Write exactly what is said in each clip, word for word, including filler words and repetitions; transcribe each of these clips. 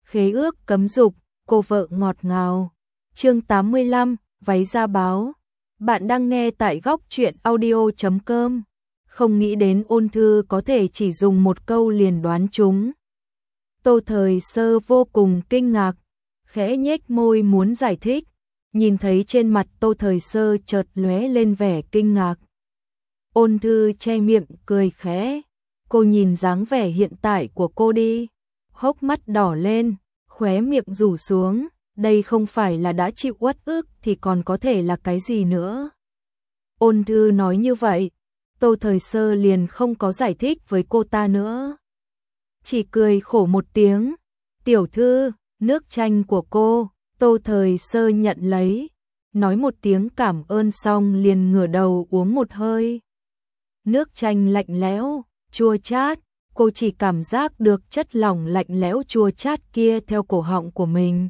khế ước cấm dục, cô vợ ngọt ngào. Chương tám mươi lăm, váy ra báo. Bạn đang nghe tại góc truyện audio chấm com. Không nghĩ đến Ôn Thư có thể chỉ dùng một câu liền đoán trúng. Tô Thời Sơ vô cùng kinh ngạc, khẽ nhếch môi muốn giải thích, nhìn thấy trên mặt Tô Thời Sơ chợt lóe lên vẻ kinh ngạc. Ôn Thư che miệng cười khẽ, cô nhìn dáng vẻ hiện tại của cô đi, hốc mắt đỏ lên, khóe miệng rủ xuống, đây không phải là đã chịu uất ức thì còn có thể là cái gì nữa. Ôn Thư nói như vậy, Tô Thời Sơ liền không có giải thích với cô ta nữa. Chỉ cười khổ một tiếng, tiểu thư, nước chanh của cô. Tô Thời Sơ nhận lấy, nói một tiếng cảm ơn xong liền ngửa đầu uống một hơi. Nước chanh lạnh lẽo, chua chát, cô chỉ cảm giác được chất lỏng lạnh lẽo chua chát kia theo cổ họng của mình.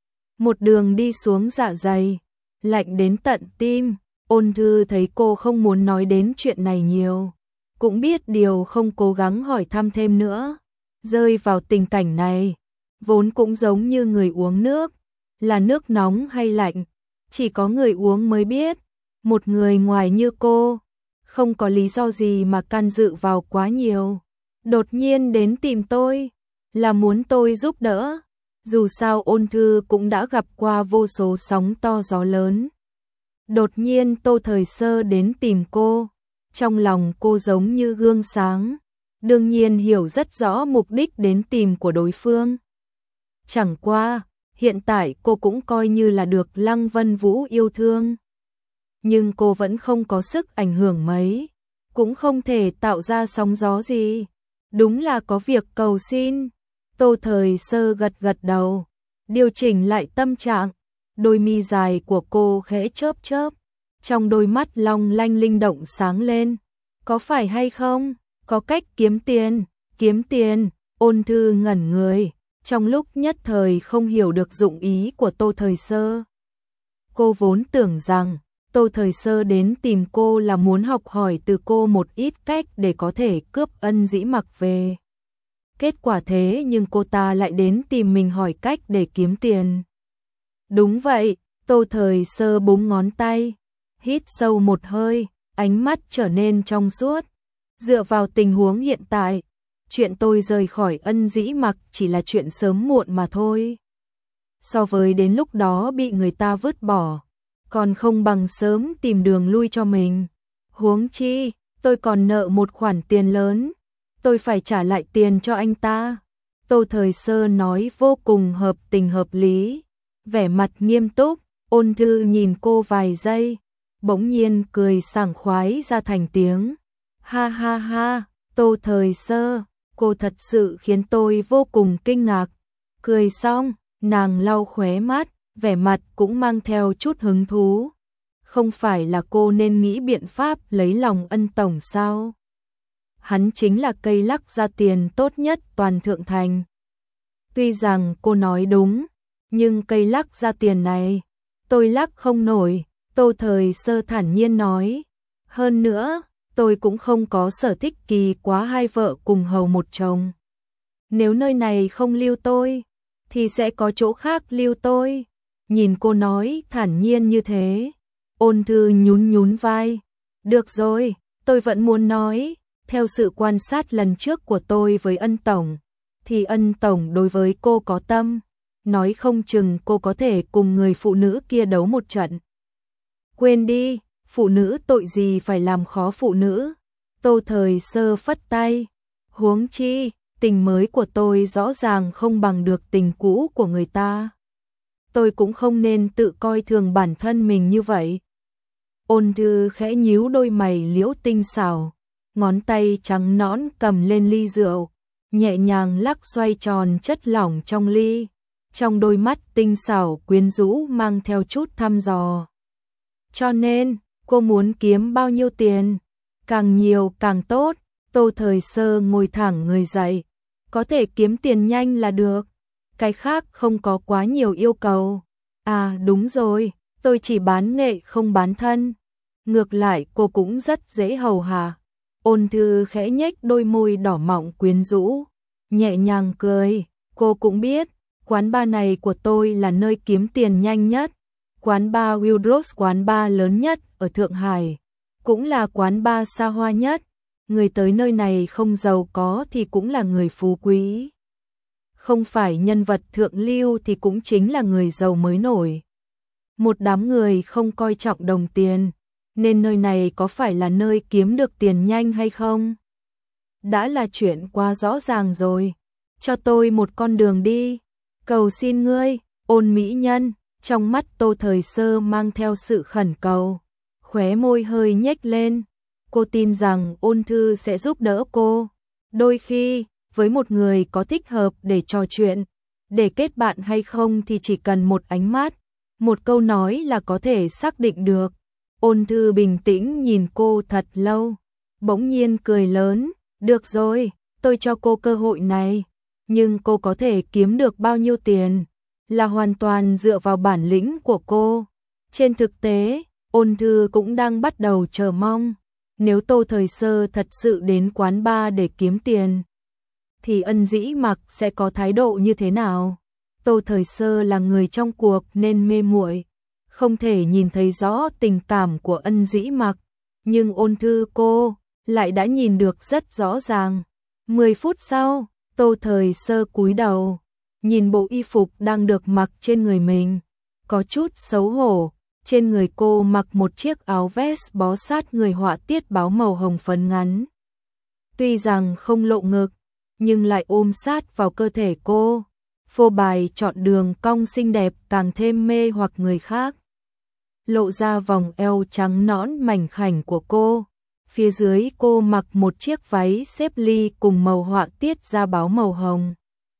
Một đường đi xuống dạ dày, lạnh đến tận tim. Ôn Thư thấy cô không muốn nói đến chuyện này nhiều, cũng biết điều không cố gắng hỏi thăm thêm nữa. Rơi vào tình cảnh này, vốn cũng giống như người uống nước, là nước nóng hay lạnh, chỉ có người uống mới biết. Một người ngoài như cô, không có lý do gì mà can dự vào quá nhiều. Đột nhiên đến tìm tôi, là muốn tôi giúp đỡ. Dù sao Ôn Thư cũng đã gặp qua vô số sóng to gió lớn. Đột nhiên Tô Thời Sơ đến tìm cô, trong lòng cô giống như gương sáng, đương nhiên hiểu rất rõ mục đích đến tìm của đối phương. Chẳng qua, hiện tại cô cũng coi như là được Lăng Vân Vũ yêu thương. Nhưng cô vẫn không có sức ảnh hưởng mấy, cũng không thể tạo ra sóng gió gì. Đúng là có việc cầu xin. Tô Thời Sơ gật gật đầu, điều chỉnh lại tâm trạng. Đôi mi dài của cô khẽ chớp chớp, trong đôi mắt long lanh linh động sáng lên. Có phải hay không? Có cách kiếm tiền, kiếm tiền. Ôn Thư ngẩn người, trong lúc nhất thời không hiểu được dụng ý của Tô Thời Sơ. Cô vốn tưởng rằng Tô Thời Sơ đến tìm cô là muốn học hỏi từ cô một ít cách để có thể cướp Ân Dĩ Mặc về. Kết quả thế nhưng cô ta lại đến tìm mình hỏi cách để kiếm tiền. Đúng vậy, Tô Thời Sơ búng ngón tay, hít sâu một hơi, ánh mắt trở nên trong suốt. Dựa vào tình huống hiện tại, chuyện tôi rời khỏi Ân Dĩ Mặc chỉ là chuyện sớm muộn mà thôi. So với đến lúc đó bị người ta vứt bỏ, còn không bằng sớm tìm đường lui cho mình. Huống chi, tôi còn nợ một khoản tiền lớn, tôi phải trả lại tiền cho anh ta. Tô Thời Sơ nói vô cùng hợp tình hợp lý, vẻ mặt nghiêm túc. Ôn Thư nhìn cô vài giây, bỗng nhiên cười sảng khoái ra thành tiếng. Ha ha ha, Tô Thời Sơ, cô thật sự khiến tôi vô cùng kinh ngạc. Cười xong, nàng lau khóe mắt, vẻ mặt cũng mang theo chút hứng thú. Không phải là cô nên nghĩ biện pháp lấy lòng Ân tổng sao? Hắn chính là cây lắc ra tiền tốt nhất toàn Thượng Thành. Tuy rằng cô nói đúng, nhưng cây lắc ra tiền này, tôi lắc không nổi. Tô Thời Sơ thản nhiên nói. Hơn nữa, tôi cũng không có sở thích kỳ quá hai vợ cùng hầu một chồng. Nếu nơi này không lưu tôi, thì sẽ có chỗ khác lưu tôi. Nhìn cô nói thản nhiên như thế, Ôn Thư nhún nhún vai. Được rồi, tôi vẫn muốn nói, theo sự quan sát lần trước của tôi với Ân tổng, thì Ân tổng đối với cô có tâm, nói không chừng cô có thể cùng người phụ nữ kia đấu một trận. Quên đi, phụ nữ tội gì phải làm khó phụ nữ. Tô Thời Sơ phất tay. Huống chi, tình mới của tôi rõ ràng không bằng được tình cũ của người ta. Tôi cũng không nên tự coi thường bản thân mình như vậy. Ôn Thư khẽ nhíu đôi mày liễu tinh xảo, ngón tay trắng nõn cầm lên ly rượu, nhẹ nhàng lắc xoay tròn chất lỏng trong ly. Trong đôi mắt tinh xảo quyến rũ mang theo chút thăm dò. Cho nên, cô muốn kiếm bao nhiêu tiền? Càng nhiều càng tốt. Tô Thời Sơ ngồi thẳng người dậy. Có thể kiếm tiền nhanh là được. Cái khác không có quá nhiều yêu cầu. À đúng rồi, tôi chỉ bán nghệ không bán thân. Ngược lại cô cũng rất dễ hầu hạ. Ôn Thư khẽ nhếch đôi môi đỏ mọng quyến rũ, nhẹ nhàng cười. Cô cũng biết, Quán bar này của tôi là nơi kiếm tiền nhanh nhất. Quán bar Wildrose, quán bar lớn nhất ở Thượng Hải, cũng là quán bar xa hoa nhất. Người tới nơi này không giàu có thì cũng là người phú quý. Không phải nhân vật thượng lưu thì cũng chính là người giàu mới nổi. Một đám người không coi trọng đồng tiền, nên nơi này có phải là nơi kiếm được tiền nhanh hay không? Đã là chuyện quá rõ ràng rồi. Cho tôi một con đường đi. Cầu xin ngươi, Ôn mỹ nhân. Trong mắt Tô Thời Sơ mang theo sự khẩn cầu, khóe môi hơi nhếch lên. Cô tin rằng Ôn Thư sẽ giúp đỡ cô. Đôi khi, với một người có thích hợp để trò chuyện, để kết bạn hay không thì chỉ cần một ánh mắt, một câu nói là có thể xác định được. Ôn Thư bình tĩnh nhìn cô thật lâu, bỗng nhiên cười lớn, được rồi, tôi cho cô cơ hội này, nhưng cô có thể kiếm được bao nhiêu tiền là hoàn toàn dựa vào bản lĩnh của cô. Trên thực tế, Ôn Thư cũng đang bắt đầu chờ mong, nếu Tô Thời Sơ thật sự đến quán bar để kiếm tiền, thì Ân Dĩ Mặc sẽ có thái độ như thế nào? Tô Thời Sơ là người trong cuộc nên mê muội, không thể nhìn thấy rõ tình cảm của Ân Dĩ Mặc, nhưng Ôn Thư cô lại đã nhìn được rất rõ ràng. Mười phút sau, Tô Thời Sơ cúi đầu, nhìn bộ y phục đang được mặc trên người mình, có chút xấu hổ. Trên người cô mặc một chiếc áo vest bó sát người họa tiết báo màu hồng phấn ngắn. Tuy rằng không lộ ngực, nhưng lại ôm sát vào cơ thể cô. Phô bài chọn đường cong xinh đẹp càng thêm mê hoặc người khác. Lộ ra vòng eo trắng nõn mảnh khảnh của cô. Phía dưới cô mặc một chiếc váy xếp ly cùng màu họa tiết da báo màu hồng.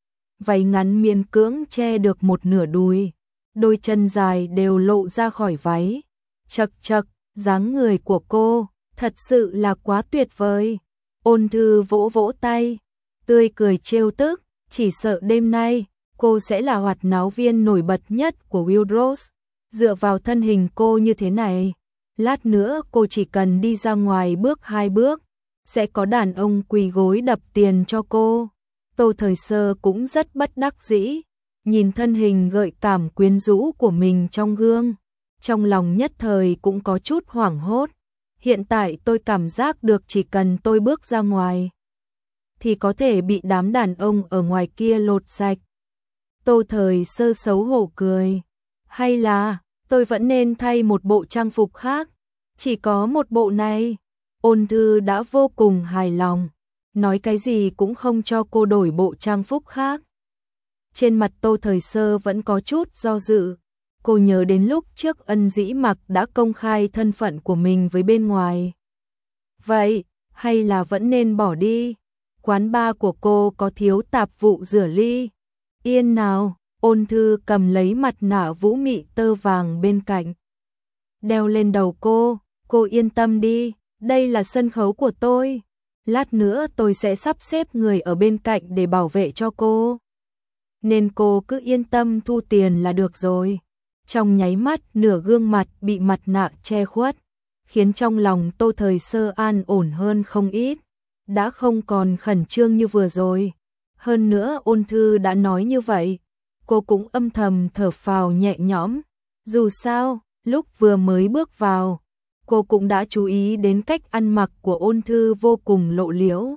Váy ngắn miễn cưỡng che được một nửa đùi. Đôi chân dài đều lộ ra khỏi váy. Chật chật, dáng người của cô thật sự là quá tuyệt vời. Ôn Thư vỗ vỗ tay, tươi cười trêu tức, chỉ sợ đêm nay cô sẽ là hoạt náo viên nổi bật nhất của Wildrose. Dựa vào thân hình cô như thế này, lát nữa cô chỉ cần đi ra ngoài bước hai bước, sẽ có đàn ông quỳ gối đập tiền cho cô. Tô Thời Sơ cũng rất bất đắc dĩ, nhìn thân hình gợi cảm quyến rũ của mình trong gương, trong lòng nhất thời cũng có chút hoảng hốt. Hiện tại tôi cảm giác được chỉ cần tôi bước ra ngoài, thì có thể bị đám đàn ông ở ngoài kia lột sạch. Tô Thời Sơ xấu hổ cười, hay là tôi vẫn nên thay một bộ trang phục khác, chỉ có một bộ này. Ôn Thư đã vô cùng hài lòng, nói cái gì cũng không cho cô đổi bộ trang phục khác. Trên mặt Tô Thời Sơ vẫn có chút do dự, cô nhớ đến lúc trước Ân Dĩ Mặc đã công khai thân phận của mình với bên ngoài. Vậy, hay là vẫn nên bỏ đi? Quán bar của cô có thiếu tạp vụ rửa ly. Yên nào, Ôn Thư cầm lấy mặt nạ vũ mị tơ vàng bên cạnh, đeo lên đầu cô. Cô yên tâm đi, đây là sân khấu của tôi. Lát nữa tôi sẽ sắp xếp người ở bên cạnh để bảo vệ cho cô, nên cô cứ yên tâm thu tiền là được rồi. Trong nháy mắt nửa gương mặt bị mặt nạ che khuất, khiến trong lòng Tô Thời Sơ an ổn hơn không ít, đã không còn khẩn trương như vừa rồi. Hơn nữa Ôn Thư đã nói như vậy, cô cũng âm thầm thở phào nhẹ nhõm. Dù sao, lúc vừa mới bước vào, cô cũng đã chú ý đến cách ăn mặc của Ôn Thư vô cùng lộ liễu,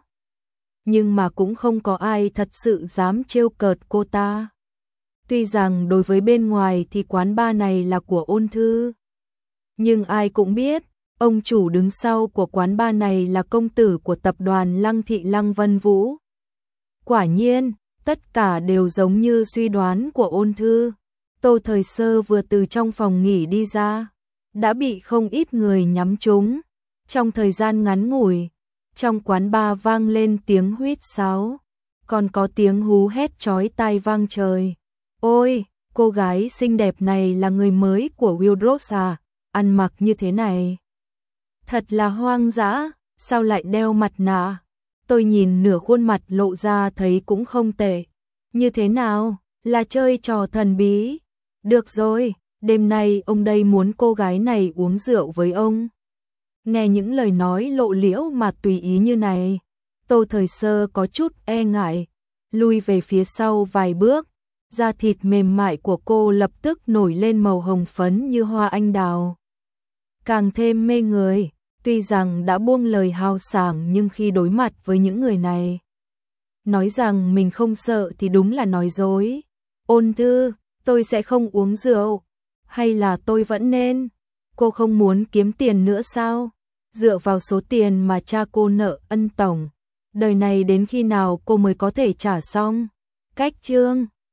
nhưng mà cũng không có ai thật sự dám trêu cợt cô ta. Tuy rằng đối với bên ngoài thì quán bar này là của Ôn Thư, nhưng ai cũng biết, ông chủ đứng sau của quán bar này là công tử của tập đoàn Lăng Thị Lăng Vân Vũ. Quả nhiên, tất cả đều giống như suy đoán của Ôn Thư. Tô Thời Sơ vừa từ trong phòng nghỉ đi ra, đã bị không ít người nhắm trúng. Trong thời gian ngắn ngủi, trong quán bar vang lên tiếng huýt sáo, còn có tiếng hú hét chói tai vang trời. Ôi, cô gái xinh đẹp này là người mới của Wildrose à? Ăn mặc như thế này thật là hoang dã, sao lại đeo mặt nạ? Tôi nhìn nửa khuôn mặt lộ ra thấy cũng không tệ. Như thế nào, là chơi trò thần bí? Được rồi, đêm nay ông đây muốn cô gái này uống rượu với ông. Nghe những lời nói lộ liễu mà tùy ý như này, Tô Thời Sơ có chút e ngại, lui về phía sau vài bước. da thịt mềm mại của cô lập tức nổi lên màu hồng phấn như hoa anh đào. Càng thêm mê người, tuy rằng đã buông lời hào sảng nhưng khi đối mặt với những người này, nói rằng mình không sợ thì đúng là nói dối. Ôn Thư, tôi sẽ không uống rượu, hay là tôi vẫn nên? Cô không muốn kiếm tiền nữa sao? Dựa vào số tiền mà cha cô nợ ân tổng, đời này đến khi nào cô mới có thể trả xong? Cách chương